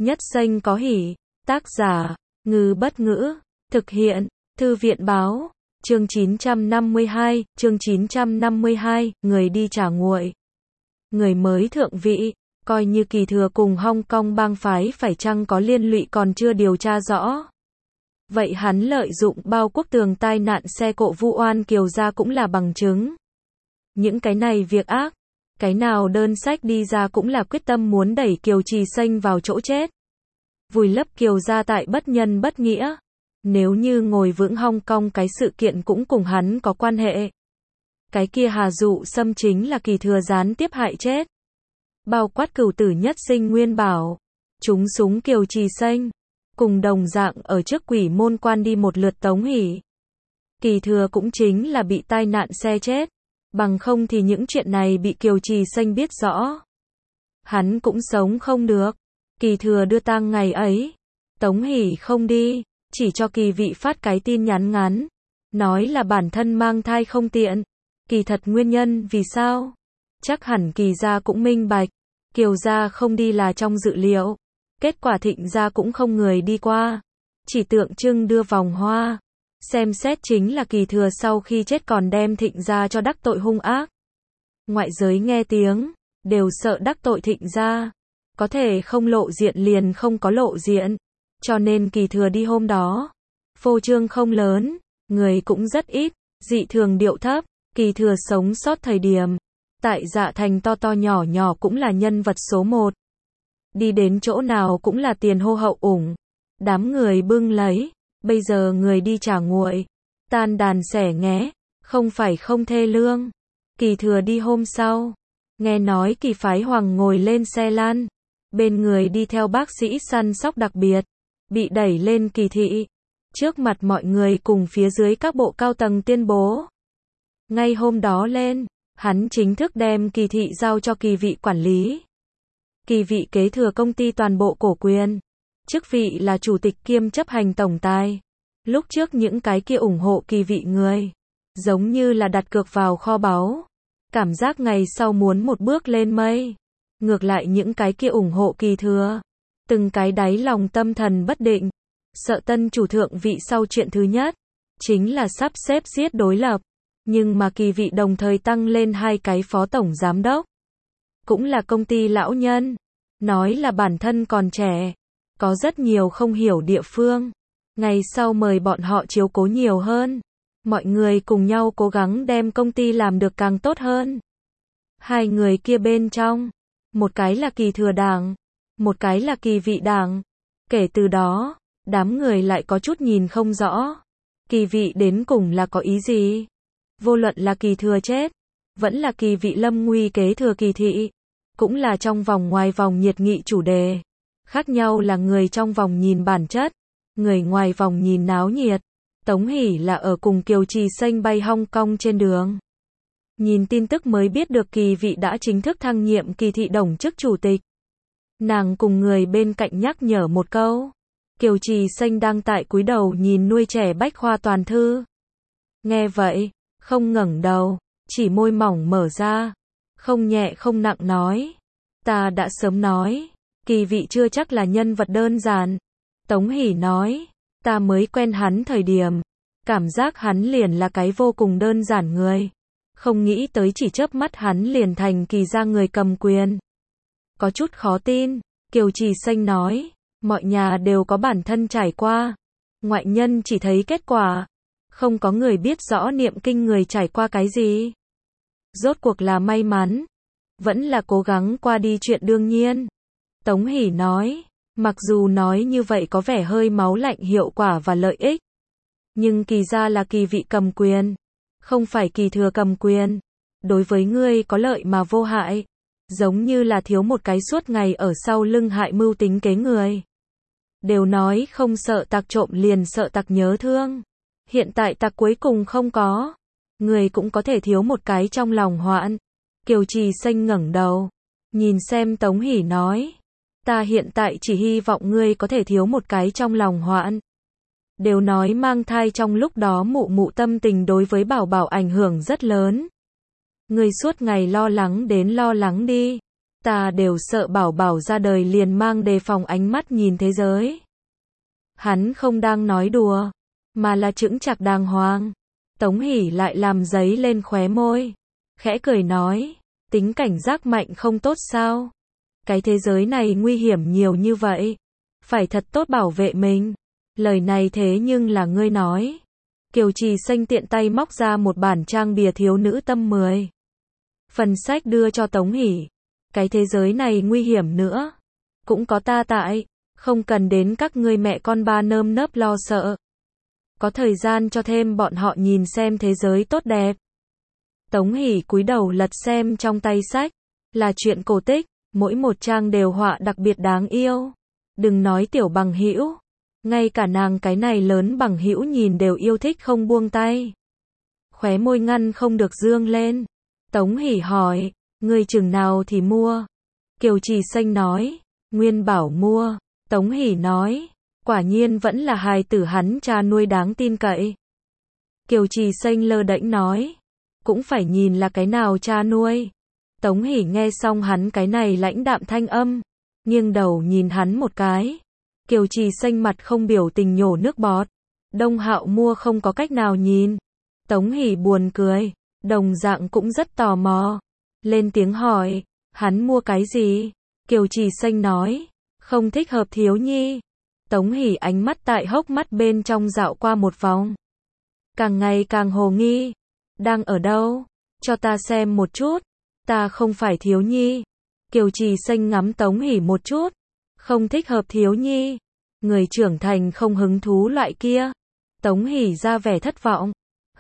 Nhất Xanh có hỉ. Tác giả, Ngư Bất Ngữ. Thực hiện, Thư viện Báo. Chương 952, người đi trả nguội. Người mới thượng vị, coi như Kỳ Thừa cùng Hong Kong bang phái phải chăng có liên lụy còn chưa điều tra rõ. Vậy hắn lợi dụng Bao Quốc Tường tai nạn xe cộ vu oan Kiều gia cũng là bằng chứng. Những cái này việc ác, cái nào đơn sách đi ra cũng là quyết tâm muốn đẩy Kiều Trì Xanh vào chỗ chết. Vùi lấp Kiều gia tại bất nhân bất nghĩa. Nếu như ngồi vững Hong Kong cái sự kiện cũng cùng hắn có quan hệ. Cái kia Hà Dụ Sâm chính là Kỳ Thừa gián tiếp hại chết. Bao quát Cửu Tử Nhất Sinh Nguyên Bảo, trúng súng Kiều Trì Xanh, cùng đồng dạng ở trước Quỷ Môn Quan đi một lượt Tống Hỷ. Kỳ Thừa cũng chính là bị tai nạn xe chết, bằng không thì những chuyện này bị Kiều Trì Xanh biết rõ. Hắn cũng sống không được. Kỳ Thừa đưa tang ngày ấy, Tống Hỷ không đi, chỉ cho Kỳ Vị phát cái tin nhắn ngắn, nói là bản thân mang thai không tiện. Kỳ thật nguyên nhân vì sao? Chắc hẳn Kỳ gia cũng minh bạch, Kiều gia không đi là trong dự liệu. Kết quả Thịnh gia cũng không người đi qua, chỉ tượng trưng đưa vòng hoa. Xem xét chính là Kỳ Thừa sau khi chết còn đem Thịnh gia cho đắc tội hung ác. Ngoại giới nghe tiếng, đều sợ đắc tội Thịnh gia. Có thể không lộ diện liền không có lộ diện. Cho nên Kỳ Thừa đi hôm đó, phô trương không lớn, người cũng rất ít, dị thường điệu thấp. Kỳ Thừa sống sót thời điểm, tại Dạ Thành to to nhỏ nhỏ cũng là nhân vật số 1. Đi đến chỗ nào cũng là tiền hô hậu ủng. Đám người bưng lấy, bây giờ người đi trả nguội, tan đàn xẻ nghé, không phải không thê lương. Kỳ Thừa đi hôm sau, nghe nói Kỳ phái Hoàng ngồi lên xe lan, bên người đi theo bác sĩ săn sóc đặc biệt, bị đẩy lên Kỳ thị, trước mặt mọi người cùng phía dưới các bộ cao tầng tuyên bố. Ngay hôm đó lên, hắn chính thức đem Kỳ thị giao cho Kỳ Vị quản lý. Kỳ Vị kế thừa công ty toàn bộ cổ quyền, chức vị là chủ tịch kiêm chấp hành tổng tài. Lúc trước những cái kia ủng hộ Kỳ Vị người, giống như là đặt cược vào kho báu, cảm giác ngày sau muốn một bước lên mây. Ngược lại những cái kia ủng hộ Kỳ Thừa, từng cái đáy lòng tâm thần bất định, sợ tân chủ thượng vị sau chuyện thứ nhất, chính là sắp xếp giết đối lập. Nhưng mà Kỳ Vị đồng thời tăng lên 2 cái phó tổng giám đốc, cũng là công ty lão nhân, nói là bản thân còn trẻ, có rất nhiều không hiểu địa phương. Ngày sau mời bọn họ chiếu cố nhiều hơn, mọi người cùng nhau cố gắng đem công ty làm được càng tốt hơn. 2 người kia bên trong, một cái là Kỳ Thừa đảng, một cái là Kỳ Vị đảng. Kể từ đó, đám người lại có chút nhìn không rõ, Kỳ Vị đến cùng là có ý gì. Vô luận là Kỳ Thừa chết, vẫn là Kỳ Vị lâm nguy kế thừa Kỳ thị, cũng là trong vòng ngoài vòng nhiệt nghị chủ đề. Khác nhau là người trong vòng nhìn bản chất, người ngoài vòng nhìn náo nhiệt. Tống Hỷ là ở cùng Kiều Trì Xanh bay Hong Kong trên đường. Nhìn tin tức mới biết được Kỳ Vị đã chính thức thăng nhiệm Kỳ thị đồng chức chủ tịch. Nàng cùng người bên cạnh nhắc nhở một câu. Kiều Trì Xanh đang tại cúi đầu nhìn nuôi trẻ bách khoa toàn thư. Nghe vậy, không ngẩng đầu, chỉ môi mỏng mở ra, không nhẹ không nặng nói. Ta đã sớm nói, Kỳ Vị chưa chắc là nhân vật đơn giản. Tống Hỷ nói, ta mới quen hắn thời điểm, cảm giác hắn liền là cái vô cùng đơn giản người. Không nghĩ tới chỉ chớp mắt hắn liền thành Kỳ gia người cầm quyền. Có chút khó tin, Kiều Trì Xanh nói, mọi nhà đều có bản thân trải qua. Ngoại nhân chỉ thấy kết quả, không có người biết rõ niệm kinh người trải qua cái gì. Rốt cuộc là may mắn, vẫn là cố gắng qua đi chuyện đương nhiên. Tống Hỷ nói, mặc dù nói như vậy có vẻ hơi máu lạnh hiệu quả và lợi ích. Nhưng Kỳ gia là Kỳ Vị cầm quyền, không phải Kỳ Thừa cầm quyền. Đối với ngươi có lợi mà vô hại, giống như là thiếu một cái suốt ngày ở sau lưng hại mưu tính kế người. Đều nói không sợ tặc trộm liền sợ tặc nhớ thương. Hiện tại tặc cuối cùng không có, người cũng có thể thiếu một cái trong lòng hoạn. Kiều Trì Xanh ngẩng đầu, nhìn xem Tống Hỷ nói, ta hiện tại chỉ hy vọng ngươi có thể thiếu một cái trong lòng hoạn. Đều nói mang thai trong lúc đó mụ mụ tâm tình đối với bảo bảo ảnh hưởng rất lớn. Ngươi suốt ngày lo lắng đến lo lắng đi. Ta đều sợ bảo bảo ra đời liền mang đề phòng ánh mắt nhìn thế giới. Hắn không đang nói đùa, mà là chững chạc đàng hoàng. Tống Hỷ lại làm giấy lên khóe môi, khẽ cười nói, tính cảnh giác mạnh không tốt sao? Cái thế giới này nguy hiểm nhiều như vậy, phải thật tốt bảo vệ mình. Lời này thế nhưng là ngươi nói. Kiều Trì Xanh tiện tay móc ra một bản trang bìa thiếu nữ tâm 10. Phần sách đưa cho Tống Hỷ. Cái thế giới này nguy hiểm nữa, cũng có ta tại, không cần đến các ngươi mẹ con ba nơm nớp lo sợ. Có thời gian cho thêm bọn họ nhìn xem thế giới tốt đẹp. Tống Hỷ cúi đầu lật xem trong tay sách, là truyện cổ tích, mỗi một trang đều họa đặc biệt đáng yêu. Đừng nói tiểu bằng hữu, ngay cả nàng cái này lớn bằng hữu nhìn đều yêu thích không buông tay. Khóe môi ngăn không được dương lên. Tống Hỷ hỏi, ngươi chừng nào thì mua? Kiều Trì Xanh nói, Nguyên bảo mua. Tống Hỷ nói, quả nhiên vẫn là hài tử hắn cha nuôi đáng tin cậy. Kiều Trì Xanh lơ đễnh nói, cũng phải nhìn là cái nào cha nuôi. Tống Hỷ nghe xong hắn cái này lãnh đạm thanh âm, nghiêng đầu nhìn hắn một cái. Kiều Trì Xanh mặt không biểu tình nhổ nước bọt. Đông Hạo mua không có cách nào nhìn. Tống Hỷ buồn cười, đồng dạng cũng rất tò mò. Lên tiếng hỏi, hắn mua cái gì? Kiều Trì Xanh nói, không thích hợp thiếu nhi. Tống Hỷ ánh mắt tại hốc mắt bên trong dạo qua một vòng. Càng ngày càng hồ nghi. Đang ở đâu? Cho ta xem một chút. Ta không phải thiếu nhi. Kiều Trì Xanh ngắm Tống Hỷ một chút. Không thích hợp thiếu nhi. Người trưởng thành không hứng thú loại kia. Tống Hỷ ra vẻ thất vọng.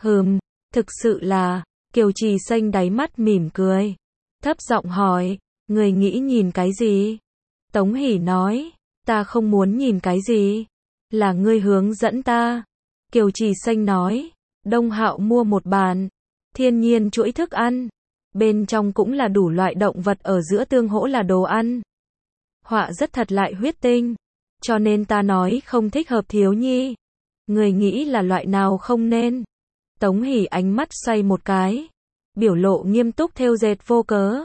Thực sự là. Kiều Trì Xanh đáy mắt mỉm cười. Thấp giọng hỏi, người nghĩ nhìn cái gì? Tống Hỷ nói, ta không muốn nhìn cái gì. Là ngươi hướng dẫn ta. Kiều Trì Xanh nói, Đông Hạo mua một bàn. Thiên nhiên chuỗi thức ăn. Bên trong cũng là đủ loại động vật ở giữa tương hỗ là đồ ăn. Họa rất thật lại huyết tinh. Cho nên ta nói không thích hợp thiếu nhi. Người nghĩ là loại nào không nên? Tống Hỷ ánh mắt xoay một cái. Biểu lộ nghiêm túc thêu dệt vô cớ.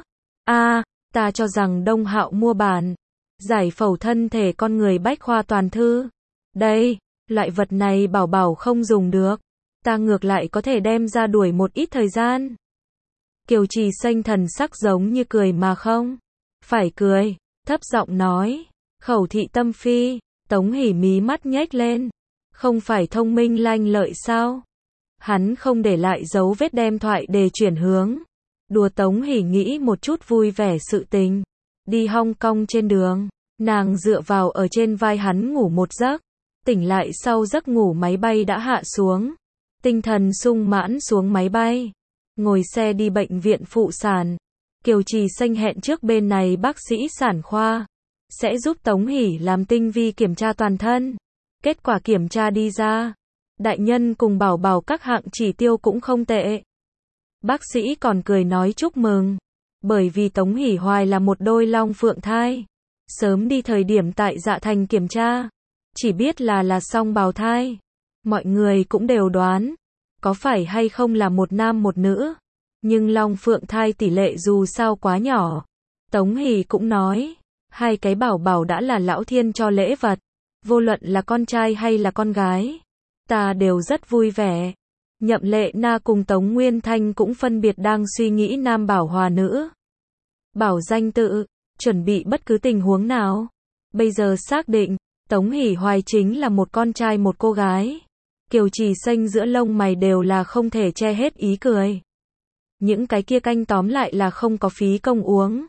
Ta cho rằng Đông Hạo mua bản. Giải phẫu thân thể con người bách khoa toàn thư. Đây, loại vật này bảo bảo không dùng được. Ta ngược lại có thể đem ra đuổi một ít thời gian. Kiều Trì Xanh thần sắc giống như cười mà không phải cười, thấp giọng nói, khẩu thị tâm phi. Tống Hỷ mí mắt nhếch lên, không phải thông minh lanh lợi sao? Hắn không để lại dấu vết đem thoại đề chuyển hướng. Đùa Tống Hỷ nghĩ một chút vui vẻ sự tình. Đi Hong Kong trên đường, nàng dựa vào ở trên vai hắn ngủ một giấc. Tỉnh lại sau giấc ngủ máy bay đã hạ xuống. Tinh thần sung mãn xuống máy bay. Ngồi xe đi bệnh viện phụ sản. Kiều Trì Xanh hẹn trước bên này bác sĩ sản khoa. Sẽ giúp Tống Hỷ làm tinh vi kiểm tra toàn thân. Kết quả kiểm tra đi ra. Đại nhân cùng bảo bảo các hạng chỉ tiêu cũng không tệ. Bác sĩ còn cười nói chúc mừng. Bởi vì Tống Hỷ hoài là một đôi long phượng thai. Sớm đi thời điểm tại Dạ Thành kiểm tra. Chỉ biết là song bào thai. Mọi người cũng đều đoán. Có phải hay không là một nam một nữ. Nhưng long phượng thai tỷ lệ dù sao quá nhỏ. Tống Hỷ cũng nói. Hai cái bảo bảo đã là lão thiên cho lễ vật. Vô luận là con trai hay là con gái. Ta đều rất vui vẻ. Nhậm Lệ Na cùng Tống Nguyên Thanh cũng phân biệt đang suy nghĩ nam bảo hòa nữ. Bảo danh tự, chuẩn bị bất cứ tình huống nào. Bây giờ xác định, Tống Hỷ hoài chính là một con trai một cô gái. Kiều Trì Xanh giữa lông mày đều là không thể che hết ý cười. Những cái kia canh tóm lại là không có phí công uống.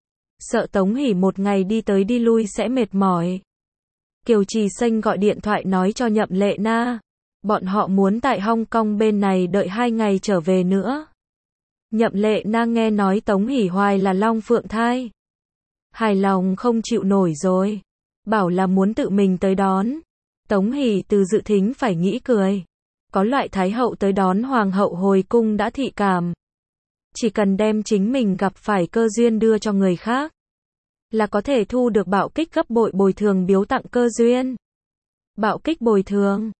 Sợ Tống Hỷ một ngày đi tới đi lui sẽ mệt mỏi. Kiều Trì Xanh gọi điện thoại nói cho Nhậm Lệ Na. Bọn họ muốn tại Hong Kong bên này đợi 2 ngày trở về nữa. Nhậm Lệ Na nghe nói Tống Hỷ hoài là long phượng thai. Hài lòng không chịu nổi rồi. Bảo là muốn tự mình tới đón. Tống Hỷ từ dự thính phải nghĩ cười. Có loại thái hậu tới đón hoàng hậu hồi cung đã thị cảm. Chỉ cần đem chính mình gặp phải cơ duyên đưa cho người khác. Là có thể thu được bạo kích gấp bội bồi thường biếu tặng cơ duyên. Bạo kích bồi thường.